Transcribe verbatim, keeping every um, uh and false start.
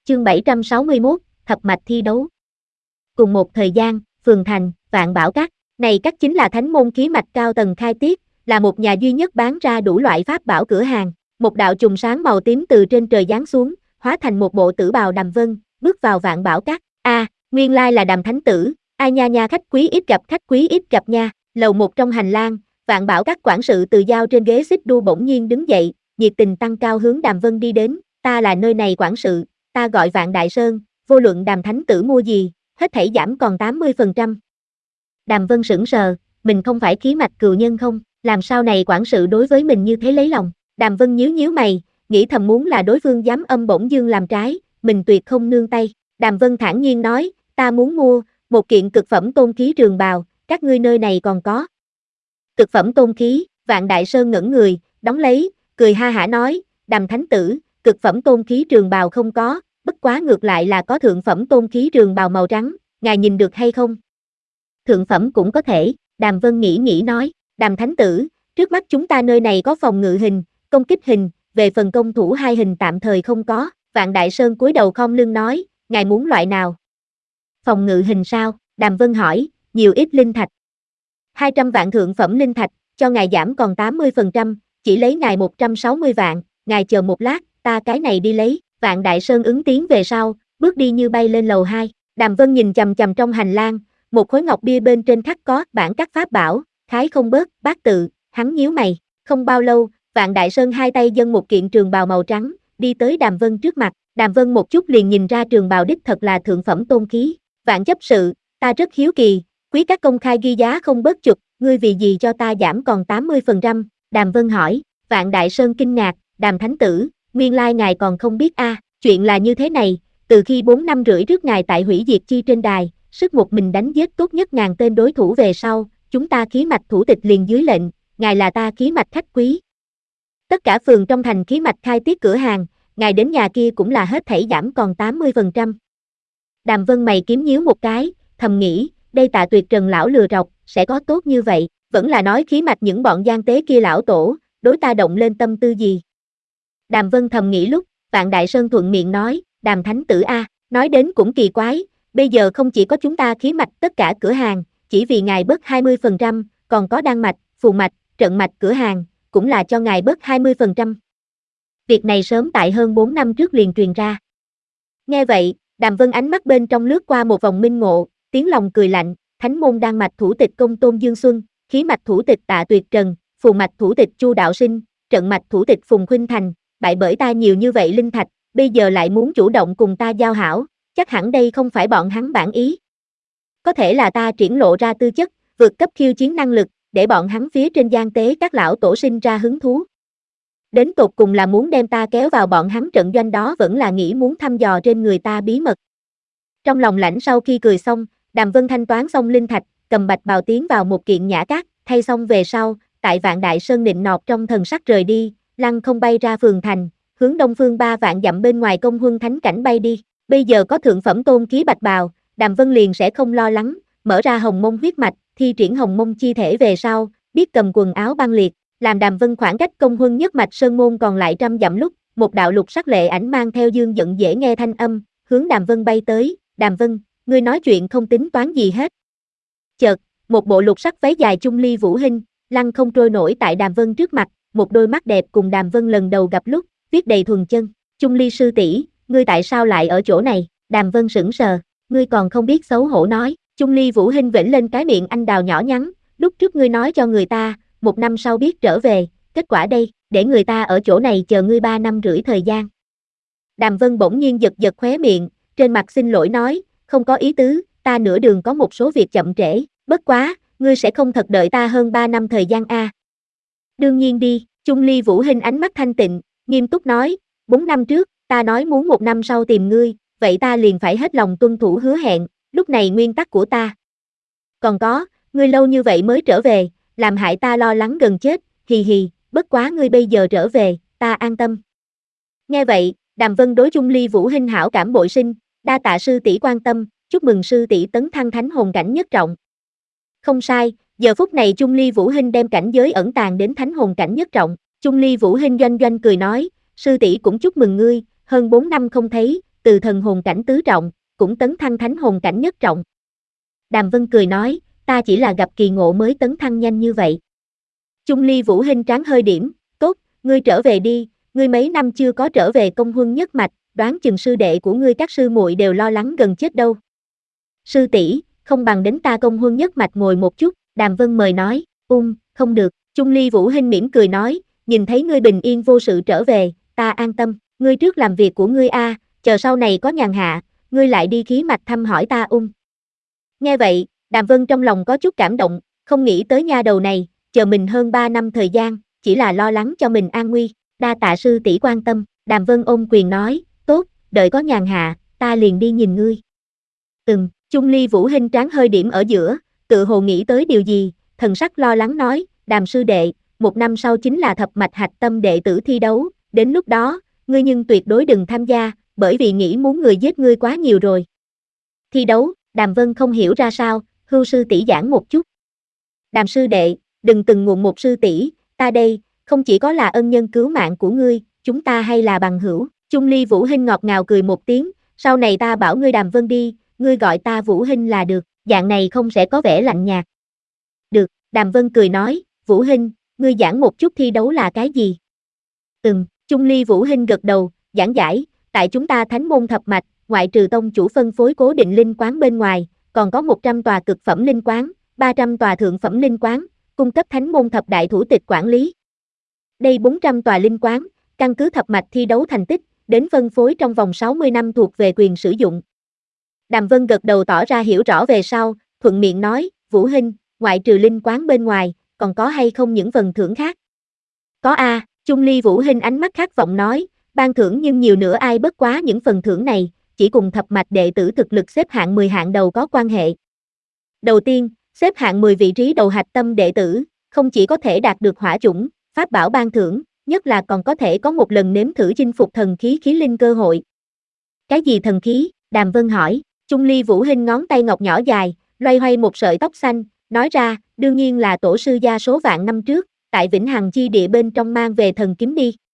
Chương bảy trăm sáu mươi mốt, thập mạch thi đấu. Cùng một thời gian, phường thành, Vạn Bảo Các, này các chính là thánh môn khí mạch cao tầng khai tiết, là một nhà duy nhất bán ra đủ loại pháp bảo cửa hàng. Một đạo trùng sáng màu tím từ trên trời giáng xuống, hóa thành một bộ tử bào Đàm Vân, bước vào Vạn Bảo Các. A, à, nguyên lai là Đàm thánh tử, ai nha nha, khách quý ít gặp, khách quý ít gặp nha. Lầu một trong hành lang, Vạn Bảo Các quản sự Từ Giao trên ghế xích đu bỗng nhiên đứng dậy, nhiệt tình tăng cao hướng Đàm Vân đi đến. Ta là nơi này quản sự, ta gọi Vạn Đại Sơn, vô luận Đàm thánh tử mua gì, hết thảy giảm còn tám mươi phần trăm. Đàm Vân sững sờ, mình không phải khí mạch cừu nhân không, làm sao này quản sự đối với mình như thế lấy lòng. Đàm Vân nhíu nhíu mày, nghĩ thầm muốn là đối phương dám âm bổng dương làm trái, mình tuyệt không nương tay. Đàm Vân thản nhiên nói, ta muốn mua một kiện cực phẩm tôn khí trường bào, các ngươi nơi này còn có. Cực phẩm tôn khí, Vạn Đại Sơn ngẩn người, đón lấy, cười ha hả nói, Đàm thánh tử, cực phẩm tôn khí trường bào không có, bất quá ngược lại là có thượng phẩm tôn khí trường bào màu trắng, ngài nhìn được hay không? Thượng phẩm cũng có thể, Đàm Vân nghĩ nghĩ nói, Đàm thánh tử, trước mắt chúng ta nơi này có phòng ngự hình, công kích hình, về phần công thủ hai hình tạm thời không có. Vạn Đại Sơn cúi đầu khom lưng nói, ngài muốn loại nào? Phòng ngự hình sao? Đàm Vân hỏi, nhiều ít linh thạch. hai trăm vạn thượng phẩm linh thạch, cho ngài giảm còn tám mươi phần trăm, chỉ lấy ngài một trăm sáu mươi vạn, ngài chờ một lát, ta cái này đi lấy. Vạn Đại Sơn ứng tiếng về sau, bước đi như bay lên lầu hai. Đàm Vân nhìn chằm chằm trong hành lang, một khối ngọc bia bên trên khắc có bản các pháp bảo, khái không bớt, bát tự, hắn nhíu mày. Không bao lâu, Vạn Đại Sơn hai tay dâng một kiện trường bào màu trắng, đi tới Đàm Vân trước mặt. Đàm Vân một chút liền nhìn ra trường bào đích thật là thượng phẩm tôn khí. Vạn chấp sự, ta rất hiếu kỳ, quý các công khai ghi giá không bớt chục, ngươi vì gì cho ta giảm còn tám mươi phần trăm? Đàm Vân hỏi. Vạn Đại Sơn kinh ngạc, Đàm thánh tử, nguyên lai ngài còn không biết a, à, chuyện là như thế này, từ khi bốn năm rưỡi trước ngài tại hủy diệt chi trên đài, sức một mình đánh giết tốt nhất ngàn tên đối thủ về sau, chúng ta khí mạch thủ tịch liền dưới lệnh, ngài là ta khí mạch khách quý. Tất cả phường trong thành khí mạch khai tiết cửa hàng, ngài đến nhà kia cũng là hết thảy giảm còn tám mươi phần trăm. Đàm Vân mày kiếm nhíu một cái, thầm nghĩ, đây Tạ Tuyệt Trần lão lừa rọc, sẽ có tốt như vậy, vẫn là nói khí mạch những bọn gian tế kia lão tổ, đối ta động lên tâm tư gì. Đàm Vân thầm nghĩ lúc, Vạn Đại Sơn thuận miệng nói, Đàm thánh tử a, nói đến cũng kỳ quái, bây giờ không chỉ có chúng ta khí mạch tất cả cửa hàng, chỉ vì ngài bớt hai mươi phần trăm, còn có đan mạch, phù mạch, trận mạch cửa hàng, cũng là cho ngài bớt hai mươi phần trăm. Việc này sớm tại hơn bốn năm trước liền truyền ra. Nghe vậy, Đàm Vân ánh mắt bên trong lướt qua một vòng minh ngộ, tiếng lòng cười lạnh, thánh môn đan mạch thủ tịch Công Tôn Dương Xuân, khí mạch thủ tịch Tạ Tuyệt Trần, phù mạch thủ tịch Chu Đạo Sinh, trận mạch thủ tịch Phùng Khuynh Thành, bại bởi ta nhiều như vậy linh thạch, bây giờ lại muốn chủ động cùng ta giao hảo, chắc hẳn đây không phải bọn hắn bản ý. Có thể là ta triển lộ ra tư chất, vượt cấp khiêu chiến năng lực, để bọn hắn phía trên gian tế các lão tổ sinh ra hứng thú. Đến tột cùng là muốn đem ta kéo vào bọn hắn trận doanh đó vẫn là nghĩ muốn thăm dò trên người ta bí mật. Trong lòng lãnh sau khi cười xong, Đàm Vân thanh toán xong linh thạch, cầm bạch bào tiến vào một kiện nhã cát, thay xong về sau, tại Vạn Đại Sơn nịnh nọt trong thần sắc rời đi, lăng không bay ra phường thành, hướng đông phương ba vạn dặm bên ngoài công huân thánh cảnh bay đi. Bây giờ có thượng phẩm tôn khí bạch bào, Đàm Vân liền sẽ không lo lắng, mở ra hồng mông huyết mạch, thi triển hồng mông chi thể về sau, biết cầm quần áo băng liệt, làm Đàm Vân khoảng cách công huân nhất mạch sơn môn còn lại trăm dặm lúc, một đạo lục sắc lệ ảnh mang theo dương giận dễ nghe thanh âm, hướng Đàm Vân bay tới. Đàm Vân, ngươi nói chuyện không tính toán gì hết. Chợt, một bộ lục sắc váy dài trung ly vũ hình, lăng không trôi nổi tại Đàm Vân trước mặt, một đôi mắt đẹp cùng Đàm Vân lần đầu gặp lúc, viết đầy thuần chân. Trung ly sư tỷ, ngươi tại sao lại ở chỗ này? Đàm Vân sững sờ, ngươi còn không biết xấu hổ nói. Trung ly vũ hình vểnh lên cái miệng anh đào nhỏ nhắn, lúc trước ngươi nói cho người ta, một năm sau biết trở về, kết quả đây, để người ta ở chỗ này chờ ngươi ba năm rưỡi thời gian. Đàm Vân bỗng nhiên giật giật khóe miệng, trên mặt xin lỗi nói, không có ý tứ, ta nửa đường có một số việc chậm trễ, bất quá, ngươi sẽ không thật đợi ta hơn ba năm thời gian a? À. Đương nhiên đi, Trung ly vũ hình ánh mắt thanh tịnh, nghiêm túc nói, bốn năm trước, ta nói muốn một năm sau tìm ngươi, vậy ta liền phải hết lòng tuân thủ hứa hẹn, lúc này nguyên tắc của ta. Còn có, ngươi lâu như vậy mới trở về, làm hại ta lo lắng gần chết, hì hì, bất quá ngươi bây giờ trở về, ta an tâm. Nghe vậy, Đàm Vân đối Trung ly vũ hình hảo cảm bội sinh, đa tạ sư tỷ quan tâm, chúc mừng sư tỷ tấn thăng thánh hồn cảnh nhất trọng. Không sai, giờ phút này Trung ly vũ hình đem cảnh giới ẩn tàng đến thánh hồn cảnh nhất trọng. Trung ly vũ hình doanh doanh cười nói, sư tỷ cũng chúc mừng ngươi, hơn bốn năm không thấy, từ thần hồn cảnh tứ trọng, cũng tấn thăng thánh hồn cảnh nhất trọng. Đàm Vân cười nói, ta chỉ là gặp kỳ ngộ mới tấn thăng nhanh như vậy. Chung Ly Vũ Hinh trán hơi điểm, tốt, ngươi trở về đi, ngươi mấy năm chưa có trở về công huân nhất mạch, đoán chừng sư đệ của ngươi các sư muội đều lo lắng gần chết đâu. Sư tỷ, không bằng đến ta công huân nhất mạch ngồi một chút, Đàm Vân mời nói, ung, không được, Chung Ly Vũ Hinh mỉm cười nói, nhìn thấy ngươi bình yên vô sự trở về, ta an tâm, ngươi trước làm việc của ngươi a, chờ sau này có nhàn hạ, ngươi lại đi khí mạch thăm hỏi ta ung. Nghe vậy, Đàm Vân trong lòng có chút cảm động, không nghĩ tới nha đầu này, chờ mình hơn ba năm thời gian, chỉ là lo lắng cho mình an nguy, đa tạ sư tỷ quan tâm, Đàm Vân ôm quyền nói, tốt, đợi có nhàn hạ, ta liền đi nhìn ngươi. Ừm, Chung Ly Vũ Hinh trán hơi điểm ở giữa, tự hồ nghĩ tới điều gì, thần sắc lo lắng nói, Đàm sư đệ, một năm sau chính là thập mạch hạch tâm đệ tử thi đấu, đến lúc đó, ngươi nhưng tuyệt đối đừng tham gia, bởi vì nghĩ muốn người giết ngươi quá nhiều rồi. Thi đấu, Đàm Vân không hiểu ra sao, hưu sư tỷ giảng một chút. Đàm sư đệ, đừng từng ngụm một sư tỷ, ta đây, không chỉ có là ân nhân cứu mạng của ngươi, chúng ta hay là bằng hữu. Chung Ly Vũ Hinh ngọt ngào cười một tiếng, sau này ta bảo ngươi Đàm Vân đi, ngươi gọi ta Vũ Hinh là được, dạng này không sẽ có vẻ lạnh nhạt. Được, Đàm Vân cười nói, Vũ Hinh, ngươi giảng một chút thi đấu là cái gì? Ừm, Chung Ly Vũ Hinh gật đầu, giảng giải, tại chúng ta thánh môn thập mạch, ngoại trừ tông chủ phân phối cố định linh quán bên ngoài, còn có một trăm tòa cực phẩm linh quán, ba trăm tòa thượng phẩm linh quán, cung cấp thánh môn thập đại thủ tịch quản lý. Đây bốn trăm tòa linh quán, căn cứ thập mạch thi đấu thành tích, đến phân phối trong vòng sáu mươi năm thuộc về quyền sử dụng. Đàm Vân gật đầu tỏ ra hiểu rõ về sau, thuận miệng nói, Vũ Hinh, ngoại trừ linh quán bên ngoài, còn có hay không những phần thưởng khác? Có a, Chung Ly Vũ Hinh ánh mắt khát vọng nói, ban thưởng nhưng nhiều nữa ai bất quá những phần thưởng này, chỉ cùng thập mạch đệ tử thực lực xếp hạng mười hạng đầu có quan hệ. Đầu tiên, xếp hạng mười vị trí đầu hạch tâm đệ tử, không chỉ có thể đạt được hỏa chủng, pháp bảo ban thưởng, nhất là còn có thể có một lần nếm thử chinh phục thần khí khí linh cơ hội. Cái gì thần khí? Đàm Vân hỏi, Chung Ly Vũ Hinh ngón tay ngọc nhỏ dài, loay hoay một sợi tóc xanh, nói ra, đương nhiên là tổ sư gia số vạn năm trước, tại Vĩnh Hằng chi địa bên trong mang về thần kiếm đi.